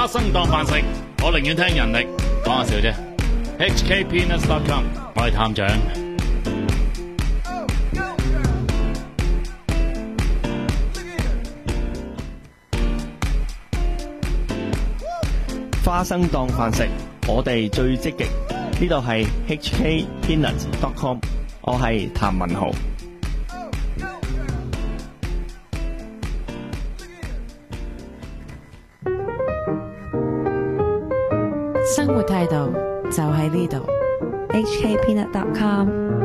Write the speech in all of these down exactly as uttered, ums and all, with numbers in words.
花生當飯食，我寧願聽人力，講下笑啫。H K Peanuts dot com， 我係探長。 花生當飯食，我哋最積極。呢度係 H K Peanuts dot com， 我係譚文豪。 生活態度就喺呢度 H K Peanut dot com。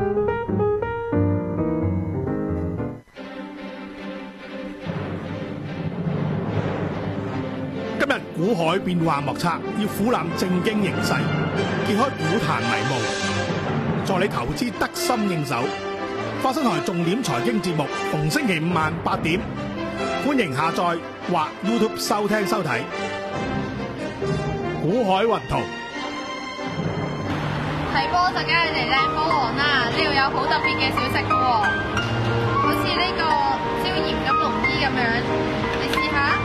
今日股海變幻莫測，要俯覽正經形勢，揭開股壇迷霧，助你投資得心應手。花生台重點財經節目，逢星期五晚八點，歡迎下載或 YouTube 收聽收睇。股海雲圖睇波就梗係嚟靚波王啦！呢度有好特別嘅小食嘅喎，好似呢個椒鹽金龍衣咁樣，你試下。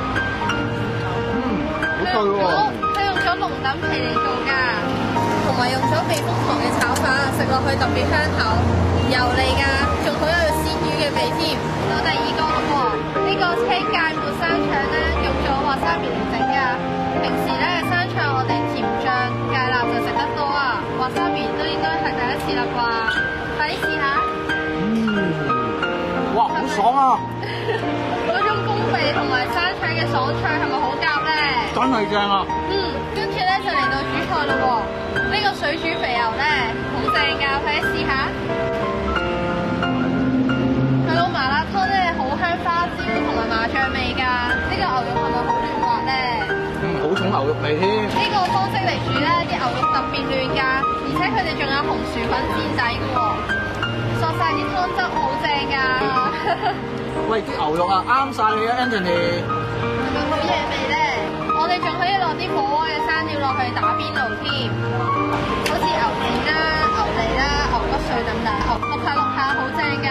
嗯，好對喎。佢用咗龍躉皮嚟做㗎，同埋用咗避風塘嘅炒法，食落去特別香口，油膩㗎，仲好有鮮魚嘅味添。到第二個咯喎，呢個青芥末生腸咧，用咗滑沙皮嚟整㗎。平時咧生腸我哋甜醬芥辣就食得多啊，滑沙皮都應該係第一次啦啩，快啲試下。 嗯，哇，好爽啊！ 嗰種公味同埋生腸嘅爽脆係咪好夾咧？ 真係正啊！ 嗯，跟住咧就嚟到主菜咯喎，呢個水煮肥牛咧好正㗎，快啲試下。佢老麻辣湯咧好香花椒同埋麻醬味㗎，呢個牛肉係咪好嫩滑咧？ 好重牛肉味添。 呢個方式嚟煮咧，啲牛肉特別嫩㗎，而且佢哋仲有紅薯粉墊底嘅喎，索晒啲湯汁好正㗎。 喂，啲牛肉啊啱晒你啊 ，Anthony。 係咪好嘢味咧？我哋仲可以落啲火鍋嘅生料落去打邊爐添，好似牛腱啦、牛脷啦、牛骨碎等等，淥下淥下好正㗎。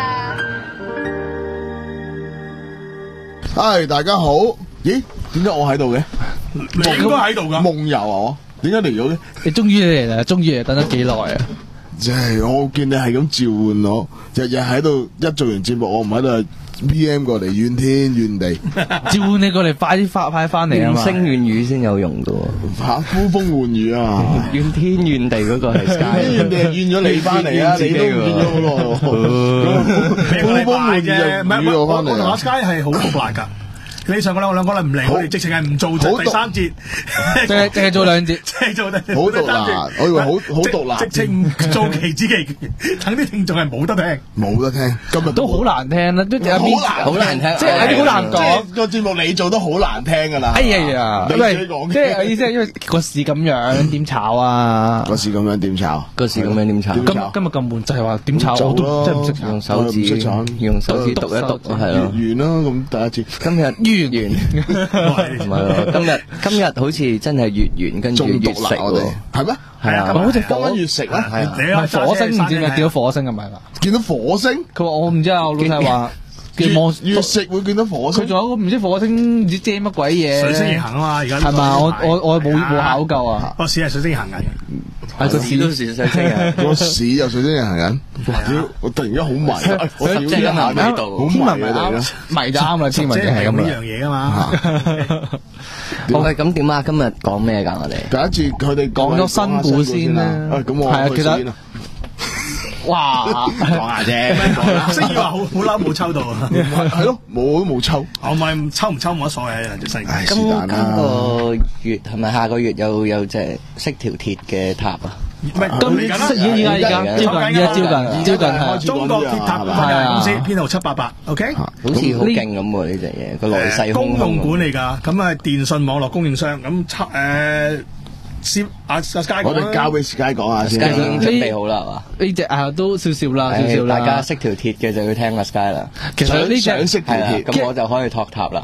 嗨，大家好。咦？點解我喺度嘅？ 你應該喺度㗎。 夢遊啊！我點解嚟咗嘅？ 你終於嚟啦！終於嚟，等咗幾耐啊！ 即係我見你係咁召喚我，日日喺度一做完節目，我唔喺度 V M 過嚟，怨天怨地。 召喚你過嚟，快啲發派翻嚟啊嘛！ 怨聲怨語先有用噶喎， 嚇呼風喚雨啊！ 怨天怨地嗰個係 Sky， 怨天怨地係怨咗你翻嚟啊！你都唔見咗好耐喎。呼風喚雨就雨我翻嚟。 我同阿 Sky 係好獨立㗎。你上個兩個兩個咧唔嚟，我哋直情係唔做第三節， 淨係淨係做兩節， 淨係做第好獨立。我以為好好獨立， 直情唔做期之期，等啲聽眾係冇得聽， 冇得聽。今日都好難聽啦，都有好難好難聽， 即係有啲好難講。 個節目你做都好難聽㗎啦。 哎呀， 你自己講嘅， 即係意思係因為個市咁樣點炒啊？ 個市咁樣點炒？ 個市咁樣點炒？ 今今日咁悶就係話點炒，我都真係唔識炒。 用手指用手指篤一篤，係咯。 完啦，咁第一次。 今日完完。唔係喎，今日今日好似真係月圓跟住月食喎， 係咩？ 係啊， 好似今晚月食啊， 係啊， 火星唔知咪見到火星係咪啦？ 見到火星？ 佢話我唔知啊，我老細話望月食會見到火星。 佢仲有個唔知火星唔知遮乜鬼嘢。 水星逆行啊嘛，而家係嘛？我我我冇冇考究啊。 個市係水星逆行緊嘅。 係個市都是水星嘅， 個市又水星逆行緊。我突然間好迷，我屌一下呢度，好迷啊！ 迷就啱啦，天文係咁呢樣嘢噶嘛。 好嘅，咁點啊？今日講咩噶？我哋第一次佢哋講咗新股先啦。 咁我係啊，其實哇， 講下啫。 星宇話好好嬲冇抽到啊。 係咯，冇都冇抽。 我咪抽唔抽冇乜所謂啊，隻世界。 今今個月係咪下個月有有隻識條鐵嘅塔啊？ 唔係，今年緊依家依家招緊，依家招緊，招緊係中國鐵塔股份有限公司編號七八八 ，OK？ 好似好勁咁喎呢隻嘢，個來勢洶洶。 公用股嚟㗎，咁啊電信網絡供應商，咁七誒先阿阿 Sky 講， 我哋交俾 Sky 講下先。 Sky 已經準備好啦，係嘛？ 呢隻啊都少少啦，少少啦。 大家識條鐵嘅就要聽阿 Sky 啦。 其實呢隻想識條鐵， 咁我就可以托塔啦。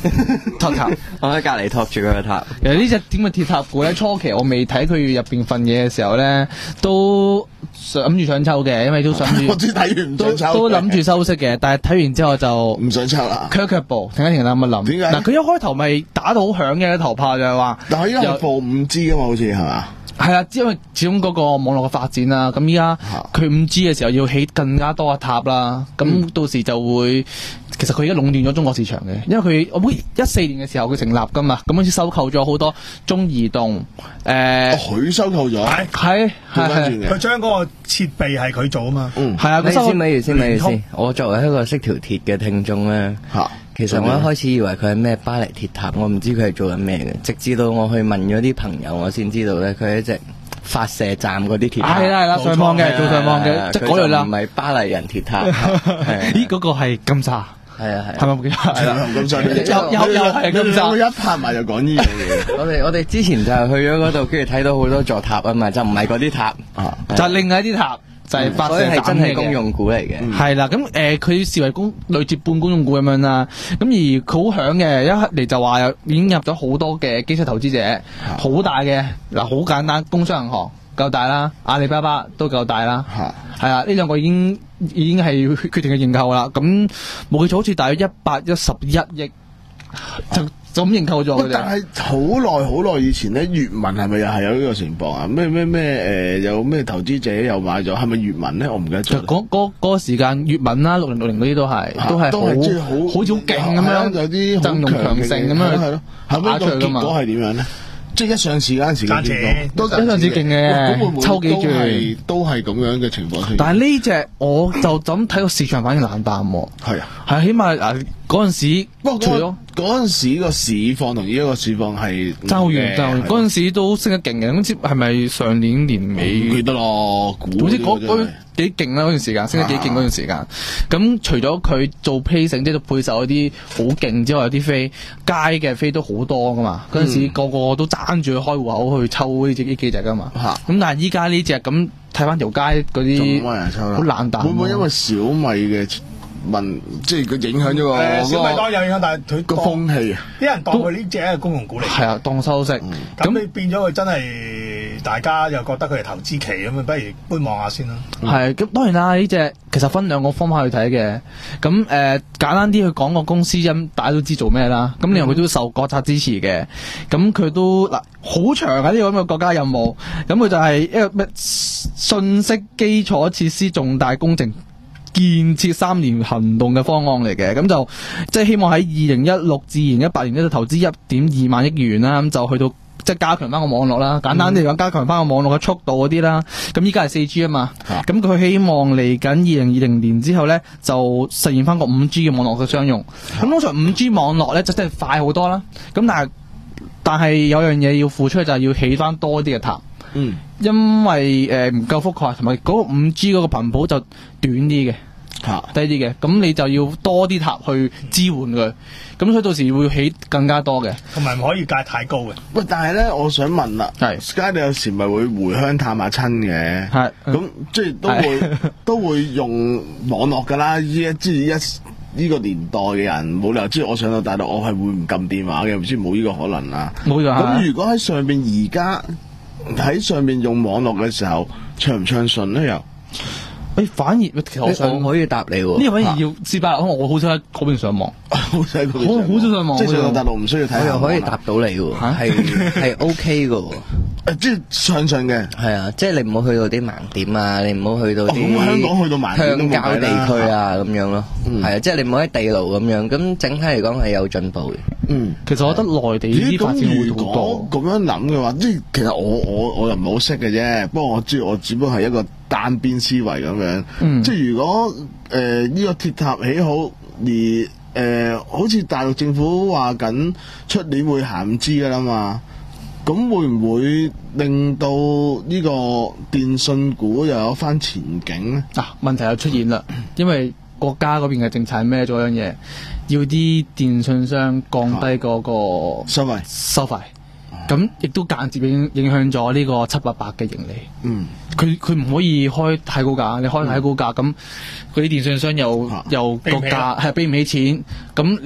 托塔， 我喺隔離托住佢個塔。 其實呢隻點嘅鐵塔鼓咧，初期我未睇佢入邊份嘢嘅時候咧，都諗住想抽嘅，因為都想住。 我知睇完唔想抽， 都諗住收息嘅，但係睇完之後就唔想抽啦。 卻卻步，停一停諗一諗。 點解？ 嗱，佢一開頭咪打到好響嘅頭炮就係話， 但係依家係播五 G 噶嘛，好似係嘛？ 係啦，因為始終嗰個網絡嘅發展啦，咁依家佢五 G 嘅時候要起更加多嘅塔啦，咁、嗯、到時就會，其實佢而家壟斷咗中國市場嘅，因為佢我記一四年嘅時候佢成立噶嘛，咁好似收購咗好多中移動，誒、呃， 佢、哦、收購咗， 係係係， 佢將嗰個設備係佢做啊嘛， 嗯， 係啊， 你先咪住先咪住先，我作為一個識條鐵嘅聽眾咧，嚇。其實我一開始以為佢係咩巴黎鐵塔，我唔知佢係做緊咩嘅，直至到我去問咗啲朋友，我先知道咧，佢係一隻發射站嗰啲鐵塔。 係啦係啦，上網嘅，做上網嘅，即係嗰類啦。 唔係巴黎人鐵塔。 咦，嗰個係金沙。 係啊係。 係咪係啦， 金沙。 又又又係金沙。 我一拍埋就講呢樣嘢。 我哋我哋之前就係去咗嗰度，跟住睇到好多座塔啊嘛，就唔係嗰啲塔， 就係另外一啲塔。就係發射站係真係公用股嚟嘅， 係啦。咁誒，佢、呃、視為公類似半公用股咁樣啦。咁而佢好響嘅，一嚟就話有已經入咗好多嘅機構投資者，好、啊、大嘅嗱，好簡單，工商銀行夠大啦，阿里巴巴都夠大啦，係啊，呢兩個已經已經係決定嘅認購啦。咁冇記錯，好似大約一百一十一億就。啊就咁認購咗。 但係好耐好耐以前咧，粵文係咪又係有呢個情況啊？咩咩咩誒，有咩投資者又買咗？係咪粵文咧？我唔記得咗。 嗰嗰嗰個時間，粵文啦，六零六零嗰啲都係都係都係即係好好似好勁咁樣， 有啲陣容強盛咁樣。 係咯，後尾個結果係點樣咧？即係一上市嗰陣時嘅結果， 都一上市勁嘅，抽幾注都係咁樣嘅情況。 但係呢隻我就咁睇個市場反應冷淡喎。 係啊， 係起碼嗱嗰陣時， 不過除咗嗰陣時個市況同依家個市況係爭好遠，爭好遠。嗰陣時都升得勁嘅，咁知係咪上年年尾？ 唔記得咯，估。 總之嗰嗰幾勁啦嗰段時間，升得幾勁嗰段時間。咁除咗佢做 placing 即係配售嗰啲好勁之外，有啲飛街嘅飛都好多噶嘛。嗰陣時個個都爭住去開戶口去抽呢隻呢幾隻噶嘛。咁但係依家呢隻咁睇翻條街嗰啲好冷淡。 會唔會因為小米嘅問即係佢影響咗個小米當然有影響，但係佢個風氣啊， 啲人當佢呢隻係公用股嚟。 係啊，當收息。 咁你變咗佢真係大家又覺得佢係投資期咁啊，不如觀望下先啦。 係咁，當然啦，呢隻其實分兩個方法去睇嘅。咁誒、呃、簡單啲去講個公司因大家都知做咩啦。咁另外佢都受國策支持嘅。咁佢都嗱好長啊呢個咁嘅國家任務。咁佢就係一個咩信息基礎設施重大工程建設三年行動嘅方案嚟嘅，咁就即係希望喺二零一六至二零一八年呢度投資一點二萬億元啦，咁就去到即係加強翻個網絡啦。簡單啲嚟講，加強翻個網絡嘅速度嗰啲啦。咁依家係四 G 啊嘛，咁佢希望嚟緊二零二零年之後咧，就實現翻個五 G 嘅網絡嘅商用。咁通常五 G 網絡咧就真係快好多啦。咁但係但係有樣嘢要付出，就係要起翻多啲嘅塔。嗯，因為誒唔夠覆蓋，同埋嗰個五 G 嗰個頻譜就短啲嘅，嚇低啲嘅，咁你就要多啲塔去支援佢，咁所以到時會起更加多嘅， 同埋唔可以價太高嘅。 喂，但係咧，我想問啦，係 Sky 你有時咪會回鄉探下親嘅，係咁即係都會都會用網絡㗎啦，依一即係一呢個年代嘅人冇理由，即係我上到大陸，我係會唔撳電話嘅，唔知冇呢個可能啦。冇㗎。咁如果喺上邊而家喺上面用網絡嘅時候暢唔暢順咧？又， 誒反而其實我想可以答你喎。 呢個反而要試下，因為我好少喺嗰邊上網， 好少喺嗰邊， 好少上網。 即係上到大陸唔需要睇。 我又可以答到你喎，係係 OK 嘅喎。 誒，即係暢順嘅。係啊，即係你唔好去到啲盲點啊，你唔好去到啲香港去到盲點鄉郊地區啊咁樣咯。係啊，即係你唔好喺地牢咁樣。咁整體嚟講係有進步嘅。 嗯， 其實我覺得內地呢啲發展會好多。 咁樣諗嘅話，即係其實我我我又唔係好識嘅啫。不過我知我只不過係一個單邊思維咁樣。嗯、即係如果誒呢、呃這個鐵塔起好，而誒、呃、好似大陸政府話緊出年會行五 G 噶啦嘛，咁會唔會令到呢個電信股又有翻前景咧？ 啊，問題又出現啦，因為國家嗰邊嘅政策係咩？做一樣嘢，要啲電信商降低嗰個收費， 收費，咁亦都間接影影響咗呢個七八百嘅盈利。嗯，佢佢唔可以開太高價，你開太高價，咁嗰啲電信商又、啊、又個價係俾唔起錢，咁你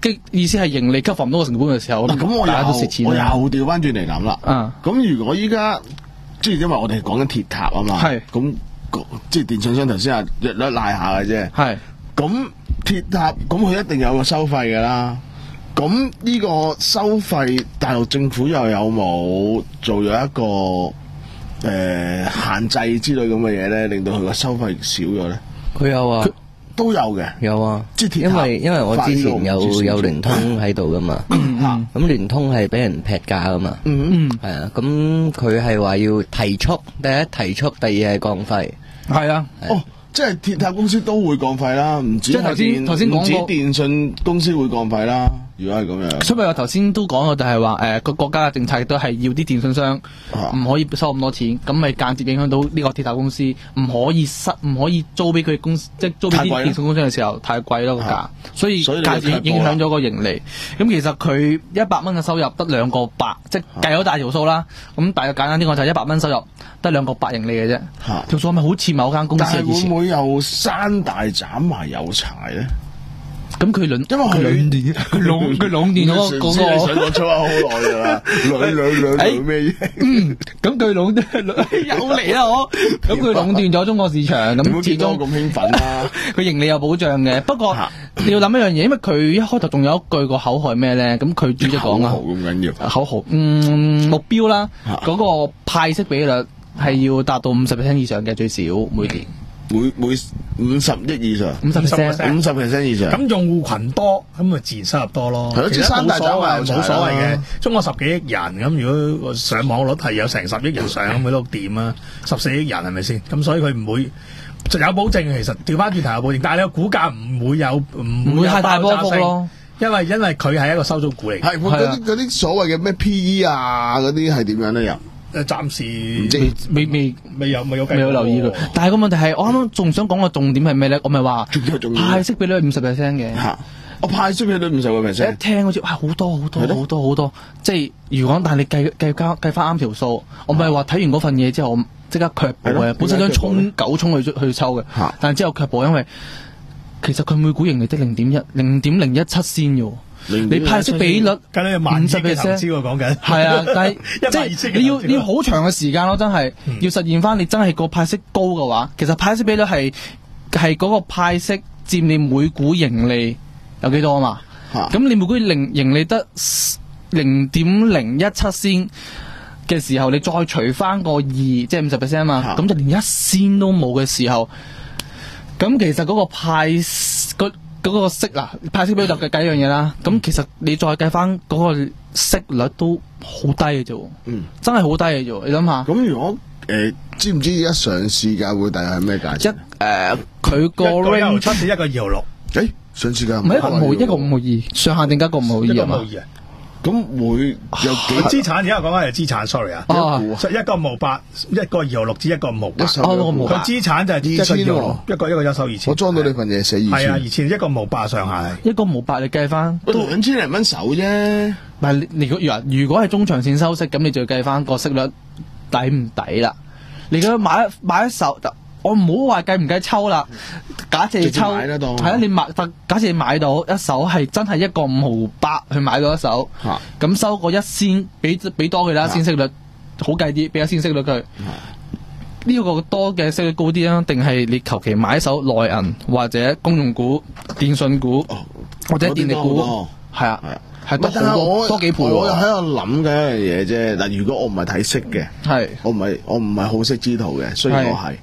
嘅意思係盈利 cover 唔到個成本嘅時候， 咁我大家都蝕錢又我又調翻轉嚟諗啦。 啊， 咁如果依家即係因為我哋講緊鐵塔啊嘛， 係咁即係電信商頭先係略略賴下嘅啫。 係咁鐵塔咁佢一定有個收費㗎啦。咁呢個收費，大陸政府又有冇做咗一個誒、呃、限制之類咁嘅嘢咧，令到佢個收費少咗咧？ 佢有啊， 都有嘅， 有啊。 即係因為因為我之前有有聯通喺度噶嘛，咁聯通係俾人劈價噶嘛， 嗯係啊。咁佢係話要提速，第一提速，第二係降費， 係啊。 哦。即係鐵塔公司都會降費啦，唔止即係頭先頭先講唔止電信公司會降費啦。如果係咁樣， 所以我頭先都講過，就係話誒個國家嘅政策亦都係要啲電信商唔可以收咁多錢，咁咪間接影響到呢個鐵塔公司唔可以失唔可以租俾佢公司，即係租俾啲電信公司嘅時候太貴咯個價，所以間接影響咗個盈利。咁其實佢一百蚊嘅收入得兩個八，即係計咗大條數啦。咁大約簡單啲講就係一百蚊收入得兩個八盈利嘅啫。條數係咪好似某間公司嘅以前？ 會唔會又山大斬埋有柴咧？ 咁佢輪， 因為佢壟斷，佢壟佢壟斷咗嗰個。 你想講粗口好耐㗎啦，兩兩兩兩咩嘢？ 嗯，咁佢壟斷又嚟啦我，咁佢壟斷咗中國市場，咁始終咁興奮啦。 佢盈利有保障嘅，不過你要諗一樣嘢，因為佢一開頭仲有一句個口號係咩咧？咁佢主席講啊， 口號咁緊要， 口號，嗯，目標啦，嗰個派息比率係要達到五十 percent 以上嘅最少每年。 每每五十億以上， 五十 percent， 五十 percent 以上。 咁用戶群多，咁咪自然收入多咯。 係咯，即係三大斬埋冇所謂嘅。中國十幾億人，咁如果上網率係有成十億人上，咁佢都掂啊！十四億人係咪先？咁所以佢唔會有保證嘅。其實調翻轉頭有保證，但係你個股價唔會有唔會太大波幅咯。 因為因為佢係一個收租股嚟。 係嗰啲嗰啲所謂嘅咩 P E 啊嗰啲係點樣咧又？ 誒暫時唔知未未未有未有未有留意佢，但係個問題係我啱啱仲想講個重點係咩咧？我咪話派息比率五十 percent 嘅， 我派息比率五十個 percent， 一聽好似哇好多好多好多好多，即係如果但係你計計加計翻啱條數，我咪話睇完嗰份嘢之後，我即刻卻步嘅，本身想衝九衝去去抽嘅，但係之後卻步，因為其實佢每股盈利得零點一零點零一七先嘅。你派息比率梗係五十 percent 喎，講緊係啊，但係即係你要你要好長嘅時間咯，真係、嗯、要實現翻你真係個派息高嘅話，其實派息比率係係嗰個派息佔你每股盈利有幾多啊嘛？咁、啊、你每股零盈利得零點零一七仙嘅時候，你再除翻個二，即係五十 percent 啊嘛，咁、啊、就連一仙都冇嘅時候，咁其實嗰個派個。嗰個息嗱派息比率就計一樣嘢啦，咁、嗯、其實你再計翻嗰個息率都好低嘅啫，嗯，真係好低嘅啫，你諗下。 咁如果誒、呃、知唔知而家上市價會大概係咩價錢？ 一誒佢個 range 七至一個二毫六， 誒上市價唔係一個五毫一個五毫二，上限定價一個五毫二啊嘛。 咁會有幾資產？而家講緊係資產 ，sorry 啊，一個五毫八，一個二毫六至一個五毫八。佢資產就係二千喎，一個一個一手二千。 我裝到你份嘢寫二千。 係啊，二千一個五毫八上限。 一個五毫八你計翻都兩千零蚊手啫。 唔係你如果如果係中長線收息，咁你就要計翻個息率抵唔抵啦？你咁買買一手。我唔好話計唔計抽啦，假設抽係啊，你買假設你買到一手係真係一個五毫八去買到一手，咁、啊、收個一仙，俾俾多佢啦，先息率好計啲，俾一仙息率佢。呢、這個多嘅息率高啲啊，定係你求其買一手內銀或者公用股、電信股、哦、或者電力股，係啊，係多好多多幾倍。 我又喺度諗緊一樣嘢啫。嗱，如果我唔係睇息嘅，係我唔係我唔係好息之徒嘅，雖然我係。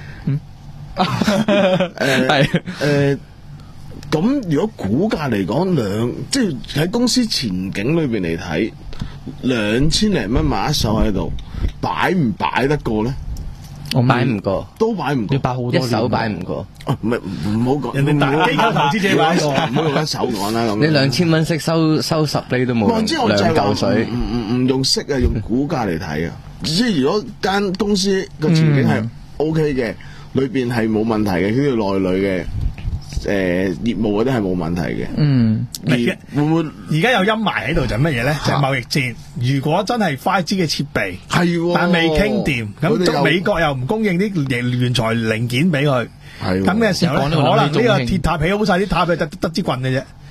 誒誒，咁如果股價嚟講兩，即係喺公司前景裏邊嚟睇，兩千零蚊買一手喺度，擺唔擺得過咧？ 我擺唔過， 都擺唔過， 要擺好多， 一手擺唔過。 唔係唔好講， 人哋大機構投資者擺過， 唔好用一手講啦咁。 你兩千蚊息收收十厘都冇，兩嚿水。 唔唔唔用息啊，用股價嚟睇啊。即係如果間公司個前景係 O K 嘅。裏邊係冇問題嘅，呢條內裏嘅誒業務嗰啲係冇問題嘅。嗯， 會唔會而家有陰霾喺度就係乜嘢咧？就係貿易戰。如果真係 五 G 嘅設備係，但未傾掂，咁美國又唔供應啲原材零件俾佢，咁嘅時候咧，可能呢個鐵塔起好晒，啲塔佢得得支棍嘅啫。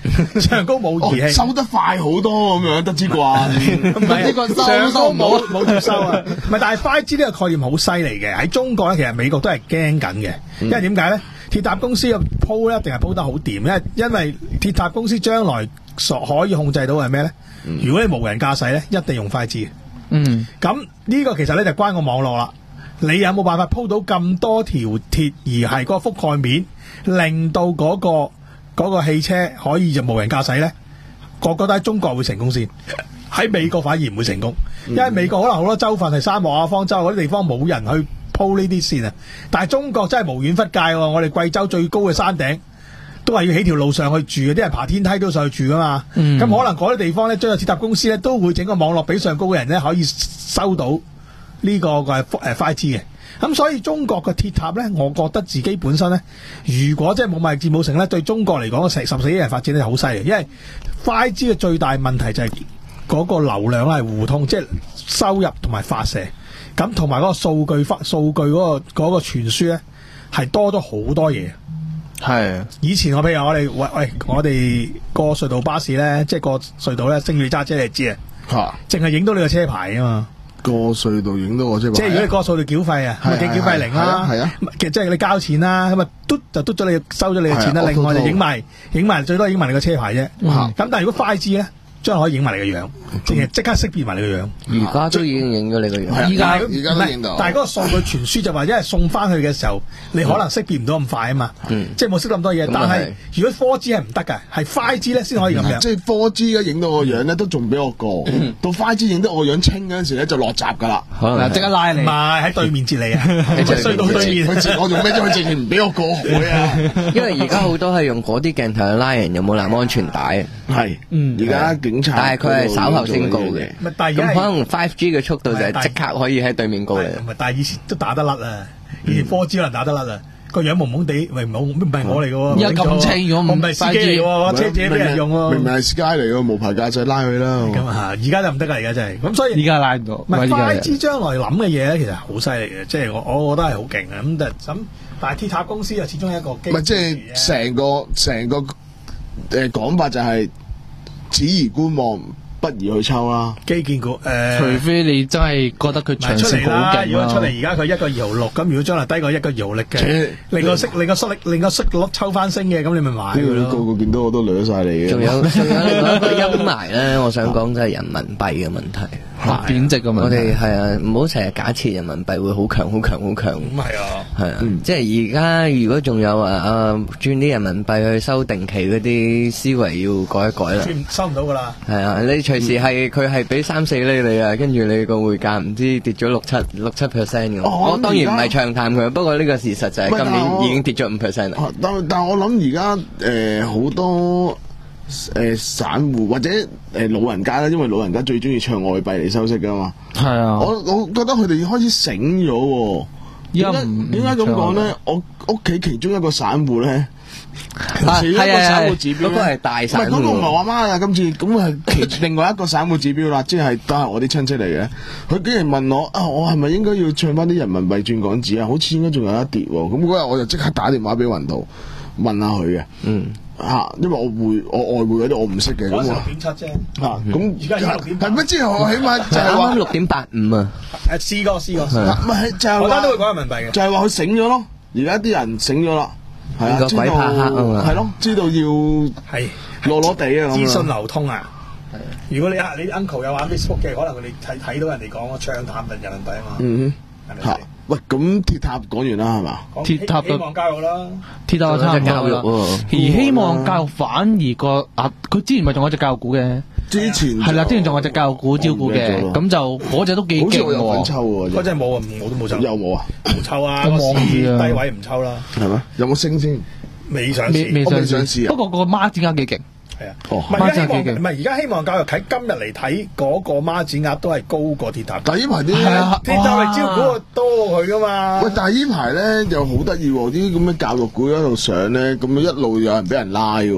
上高冇儀器， 收得快好多咁樣，得之啩？ 唔係呢個上高冇冇接收啊！唔係，但係 五 G 呢個概念好犀利嘅，喺中國咧，其實美國都係驚緊嘅，因為點解咧？鐵塔公司嘅鋪咧，一定係鋪得好掂，因為因為鐵塔公司將來所可以控制到係咩咧？嗯、如果你無人駕駛咧，一定用 五 G。嗯，咁呢個其實咧就關個網絡啦。你有冇辦法鋪到咁多條鐵，而係個覆蓋面令到嗰、嗰個、嗰個汽車可以就無人駕駛咧？我覺得喺中國會成功先，喺美國反而唔會成功，因為美國可能好多州份係沙漠啊、方舟嗰啲地方冇人去鋪呢啲線啊。但係中國真係無遠弗屆喎，我哋貴州最高嘅山頂都係要起條路上去住嘅，啲人爬天梯都上去住噶嘛。咁、嗯、可能嗰啲地方咧，將個鐵塔公司咧都會整個網絡俾上高嘅人咧可以收到呢個嘅誒 五 G 嘅。咁所以中國嘅鐵塔咧，我覺得自己本身咧，如果即係冇賣字冇成咧，對中國嚟講成十四億人發展咧好犀利，因為 五 G 嘅最大問題就係嗰個流量係互通，即係收入同埋發射，咁同埋嗰個數據發數據嗰個嗰個傳輸咧係多咗好多嘢。係以前我譬如我哋喂喂我哋過隧道巴士咧，即係過隧道咧，星宇揸車你知啊，吓，淨係影到你個車牌啊嘛。 過隧道影到我車牌， 即係如果你過隧道繳費啊，咪繳繳費零啦，係啊，其實即係你交錢啦，咁啊嘟就嘟咗你收咗你嘅錢啦，另外就影埋影埋最多影埋你個車牌啫。咁但係如果 五 G 咧，將可以影埋你個樣，淨係即刻識別埋你個樣。 而家都已經影咗你個樣。 而家而家都影到。但係嗰個數據傳輸就話，因為送翻去嘅時候，你可能識別唔到咁快啊嘛。即係冇識咁多嘢。但係如果 四 G 係唔得㗎，係 五 G 咧先可以咁樣。 即係四 G 咧影到我樣咧都仲比我過，到五 G 影得我樣清嗰陣時咧就落閘㗎啦。 即刻拉你。唔係喺對面截你啊！衰到對面。 佢截我做咩啫？佢直情唔俾我過海啊！ 因為而家好多係用嗰啲鏡頭去拉人，有冇攬安全帶？ 係。嗯。而家但係佢係稍後先告嘅，咁可能五 G 嘅速度就係即刻可以喺對面告你。 唔係，但係以前都打得甩啊！以前四 G 可能打得甩啊，個樣蒙蒙地，喂唔好唔係我嚟嘅喎。 而家咁清咗， 我唔係司機嚟喎，車自己俾人用喎。 明明係司機嚟嘅，無牌駕駛拉佢啦。 咁啊，而家就唔得㗎，而家真係。咁所以而家拉唔到。 唔係 五 G 將來諗嘅嘢咧，其實好犀利嘅，即係我我覺得係好勁嘅。咁但咁，但係鐵塔公司又始終係一個基。 唔係即係成個成個誒講法就係只宜觀望。不宜去抽啦， 基建股誒，呃、 除非你真係覺得佢長線好勁。 如果出嚟而家佢一個二毫六，咁如果將來低過一個二毫六嘅，令個息令個息率令個息率抽翻升嘅，咁你咪買佢咯。 個個見到我都掠晒你嘅。 仲有仲有另外一個陰霾咧，我想講就係人民幣嘅問題。 貶值嘅問題， 我哋係啊，唔好成日假設人民幣會好強、好強、好強。 咁係啊， 係啊，嗯、即係而家如果仲有啊啊轉啲人民幣去收定期嗰啲思維要改一改啦。 收唔到噶啦。 係啊，你隨時係佢係俾三四厘你啊，跟住你個匯價唔知跌咗六七六七 percent 嘅。 哦、 我當然唔係唱淡佢，不過呢個事實就係今年已經跌咗五 percent 啦。 但但我諗而家誒好多。誒、呃，散戶或者誒、呃、老人家咧，因為老人家最中意唱外幣嚟收息噶嘛。係啊，我我覺得佢哋開始醒咗。點解點解咁講咧？我屋企其中一個散戶咧，其中一個散戶指標咧， 嗰個係大散戶。唔係嗰個唔係我媽啊，今次咁係其另外一個散戶指標啦，即係都係我啲親戚嚟嘅。佢竟然問我啊，我係咪應該要唱翻啲人民幣轉港紙啊？好似應該仲有一跌喎。咁嗰日我就即刻打電話俾雲圖問下佢嘅。嗯。吓，因為我匯我外匯嗰啲我唔識嘅，咁我六點七啫。吓， 咁而家六點係乜？之後我起碼就係話六點八五啊。 誒，試過試過， 唔係就係我都會講人民幣嘅， 就係話佢醒咗咯。而家啲人醒咗啦，係啊， 知道係咯，知道要係落落地啊， 資訊流通啊。係，如果你啊你 uncle 有玩 Facebook 嘅，可能佢哋睇睇到人哋講個唱淡人民幣啊嘛。 嗯哼，吓。喂，咁鐵塔講完啦，係嘛？ 鐵塔希望教育啦， 鐵塔差唔多教育，而希望教育反而個啊，佢之前咪仲有隻教育股嘅， 之前係啦，之前仲有隻教育股招股嘅，咁就嗰隻都幾勁喎。 好似我有份抽喎， 嗰隻冇啊，我都冇抽。 有冇啊？ 冇抽啊，我望住低位唔抽啦。係咩？ 有冇升先？ 未上市， 未上市。 不過個孖展額幾勁。 係啊， 哦， 唔係而家希望，唔係而家希望教育睇今日嚟睇嗰個孖展額都係高過鐵塔。 但係呢排啲係啊，鐵塔係招股多佢噶嘛。 喂，但係呢排咧又好得意喎，啲咁嘅教育股喺度上咧，咁一路有人俾人拉嘅。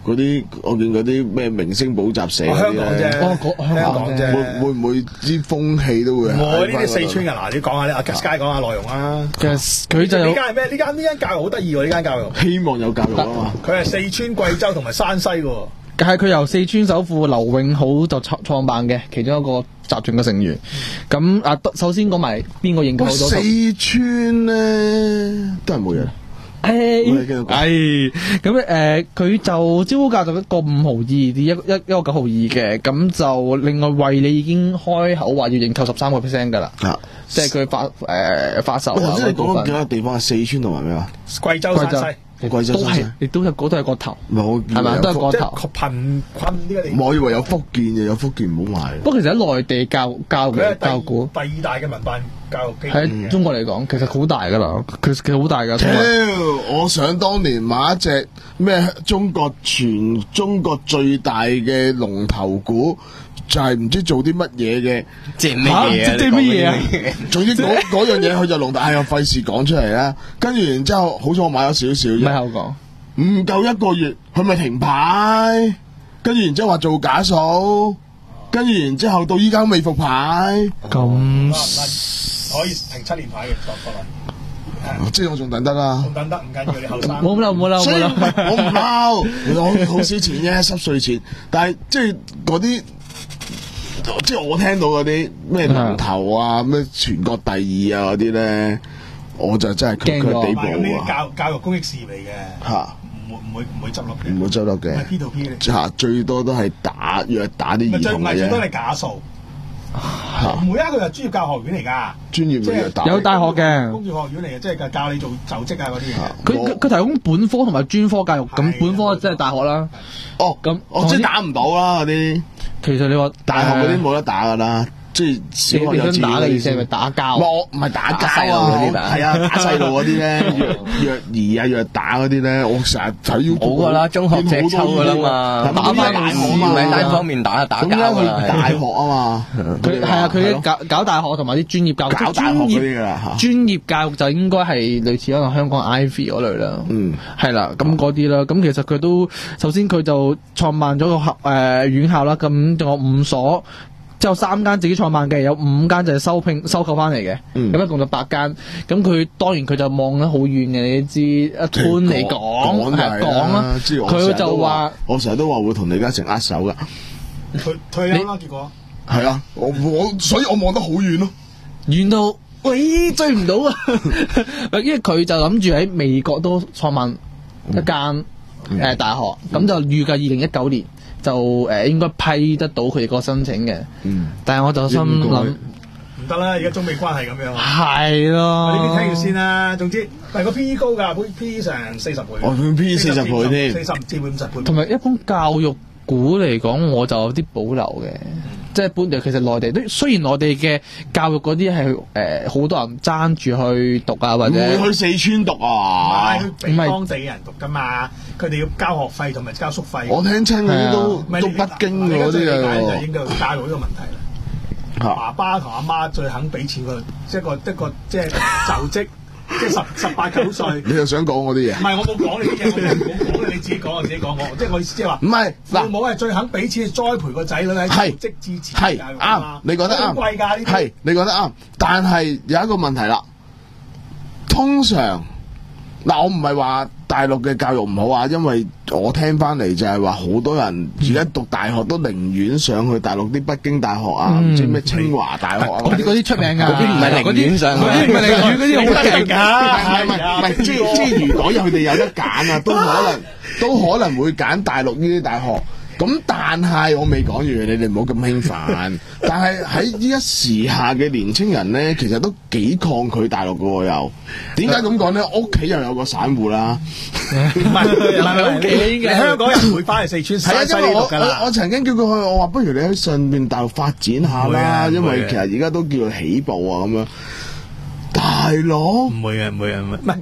嗰啲我見嗰啲咩明星補習社嗰啲咧， 香港啫， 會會唔會啲風氣都會？ 我呢啲四川嘅嗱，你講下咧，阿 Sky 講下內容啦。 其實佢就呢間係咩？呢間呢間教育好得意喎！呢間教育希望有教育啊嘛。 佢係四川、貴州同埋山西嘅。 係佢由四川首富劉永好就創創辦嘅其中一個集團嘅成員。咁啊，首先講埋邊個認購咗？ 四川咧都係冇嘢。 誒，係咁誒，佢就招價就一個五毫二，一一一個九毫二嘅，咁就另外惠理已經開口話要認購十三個 percent 噶啦，即係佢發誒發售。 頭先你講幾個地方係四川同埋咩話？ 貴州、山西。 貴州都係，亦都係嗰都係個頭， 冇係咪都係個頭？ 貧困呢個地方。 我以為有福建嘅，有福建唔好買。 不過其實喺內地教教嘅教股， 第二大嘅民辦教育機構。 喺中國嚟講，其實好大噶啦，其實其實好大噶。 屌，我想當年買一隻咩中國全中國最大嘅龍頭股。就係唔知做啲乜嘢嘅， 即係乜嘢啊？ 即係乜嘢啊？ 總之嗰嗰樣嘢佢就龍大，哎呀費事講出嚟啦。跟住然之後，好彩我買咗少少啫， 咪後講唔夠一個月，佢咪停牌。跟住然之後話做假數，跟住然之後到依家未復牌。 咁可以停七年牌嘅作法啦。 即係我仲等得啦， 仲等得唔緊要，你後生。 冇嬲冇嬲冇嬲， 我唔嬲，我好少錢啫，濕碎錢。但係即係嗰啲。即係我聽到嗰啲咩龍頭啊，咩全國第二啊嗰啲咧，我就真係佢佢地步啊！ 教教育公益事業嚟嘅嚇，唔會唔會唔會執笠嘅， 唔會執笠嘅。 P to P 嚟嚇，最多都係打藥打啲兒童嘅啫。 最多係假數。唔會啊！佢係專業教學院嚟㗎， 專業嘅大有大學嘅工業學院嚟嘅，即係教你做就職啊嗰啲嘢。 佢佢提供本科同埋專科教育，咁本科即係大學啦。 哦，咁我即係打唔到啦嗰啲。 其實你話大學嗰啲冇得打㗎啦。即係小學幼稚園打嘅意思係咪打交？ 我唔係打交啊，係啊，打細路嗰啲咧，虐虐兒啊、虐打嗰啲咧，我成日睇 YouTube。 冇噶啦，中學隻抽噶啦嘛，打翻大學嘛，唔係單方面打打交噶啦。 大學啊嘛， 佢係啊，佢搞搞大學同埋啲專業教育， 搞大學嗰啲噶啦。 專業教育就應該係類似可能香港 Ivy 嗰類啦。嗯，係啦，咁嗰啲啦，咁其實佢都首先佢就創辦咗個學誒院校啦，咁仲有五所。之後三間自己創辦嘅，有五間就係收聘收購翻嚟嘅，咁、嗯、一共就八間。咁佢當然佢就望得好遠嘅，你知一般嚟講係講啦。佢就話： 我成日都話會同李嘉誠握手噶。 退退啦，結果係啊，我我所以我望得好遠咯， 遠到喂追唔到啊！因為佢就諗住喺美國都創辦一間誒、嗯呃、大學，咁、嗯、就預計二零一九年。就誒、呃、應該批得到佢哋個申請嘅，嗯，但係我就心諗唔得啦，而家中美關係咁樣， 係咯， 呢邊聽住先啦。總之，但係個 P E 高㗎，P E 成四十倍， 我 P E 四十倍添， 四十至五十倍。 同埋一般教育股嚟講，我就有啲保留嘅。嗯即係本地，其實內地都雖然內地嘅教育嗰啲係誒好多人爭住去讀啊，或者唔會去四川讀啊， 唔係俾當地人讀㗎嘛，佢哋要交學費同埋交宿費。 我聽親嗰啲都都北京嗰啲啊， 就應該教育呢個問題啦。爸爸同阿媽最肯俾錢佢，即係個一個即係就職。即係十十八九歲， 你又想講我啲嘢？ 唔係我冇講你啲嘢，我冇講你，你自己講我自己講我，即係我意思即係話， 唔係父母係最肯俾錢栽培個仔女喺職支持教育啊嘛， 你講得啱， 好貴㗎呢啲， 係你講得啱，但係有一個問題啦，通常嗱我唔係話大陸嘅教育唔好啊，因為我聽翻嚟就係話好多人而家讀大學都寧願上去大陸啲北京大學啊，唔、嗯、知咩清華大學啊， 嗰啲嗰啲出名㗎，嗰啲唔係寧願上去， 嗰啲唔係寧願，嗰啲好得人㗎， 係咪？唔係即係即係如果有佢哋有得揀啊，都可能都可能會揀大陸呢啲大學。咁但係我未講完，你哋唔好咁興奮。但係喺呢一時下嘅年青人咧，其實都幾抗拒大陸嘅喎又。點解咁講咧？屋企又有個散戶啦， 唔係唔係屋企嘅香港人唔會翻去四川山西呢度㗎啦。 我我曾經叫佢去，我話不如你喺上邊大陸發展下啦，因為其實而家都叫做起步啊咁樣。大佬唔會嘅，唔會嘅，唔係。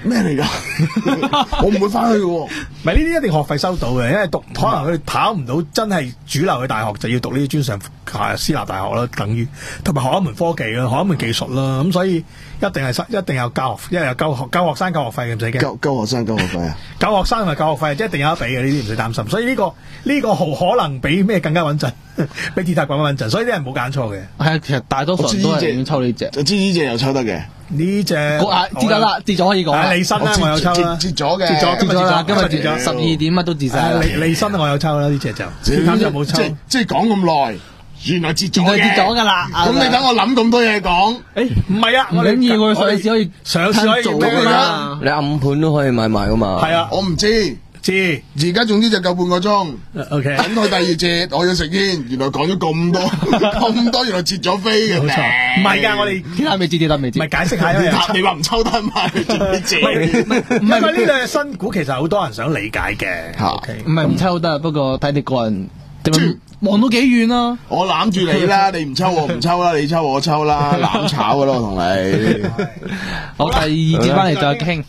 咩嚟㗎？我唔會翻去嘅喎。 唔係呢啲一定學費收到嘅，因為讀可能佢哋考唔到真係主流嘅大學，就要讀呢啲專上私立大學啦，等於同埋學一門科技啦，學一門技術啦，咁所以一定係一定有交學，因為有交學交學生交學費嘅，唔使驚。 交交學生交學費啊！ 交學生同埋交學費，即係一定有得俾嘅，呢啲唔使擔心。所以呢、呢個呢、呢個號可能比咩更加穩陣，比鐵塔更加穩陣。所以啲人冇揀錯嘅。 係啊，其實大多數人都係要抽呢隻， 就知呢隻又抽得嘅。 呢隻啊，跌咗啦，跌咗可以講啦。 利申啦，我有抽啦， 跌咗嘅， 跌咗，今日跌咗，今日跌咗， 十二點乜都跌晒。 利利申我有抽啦，呢隻就，鐵塔就冇抽。 即即係講咁耐，原來跌咗嘅， 跌咗㗎啦。 咁你等我諗咁多嘢講， 誒唔係啊，我哋要佢上市可以上市可以做㗎嘛？ 你暗盤都可以買埋㗎嘛？ 係啊， 我唔知。 知， 而家總之就夠半個鐘 ，OK， 等佢第二節，我要食煙。原來講咗咁多，咁多原來截咗飛嘅， 冇錯，唔係㗎，我哋鐵塔未接，鐵塔未接， 唔係解釋下啊， 你話唔抽得買，截唔係因為呢兩隻新股其實好多人想理解嘅，OK， 唔係唔抽得，不過睇你個人點樣望到幾遠啦。 我攬住你啦，你唔抽我唔抽啦，你抽我抽啦，攬炒㗎啦，我同你。 好，第二節翻嚟再傾。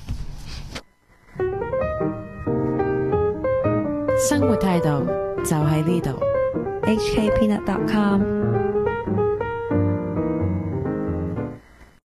生活態度就喺呢度。 H K Peanut dot com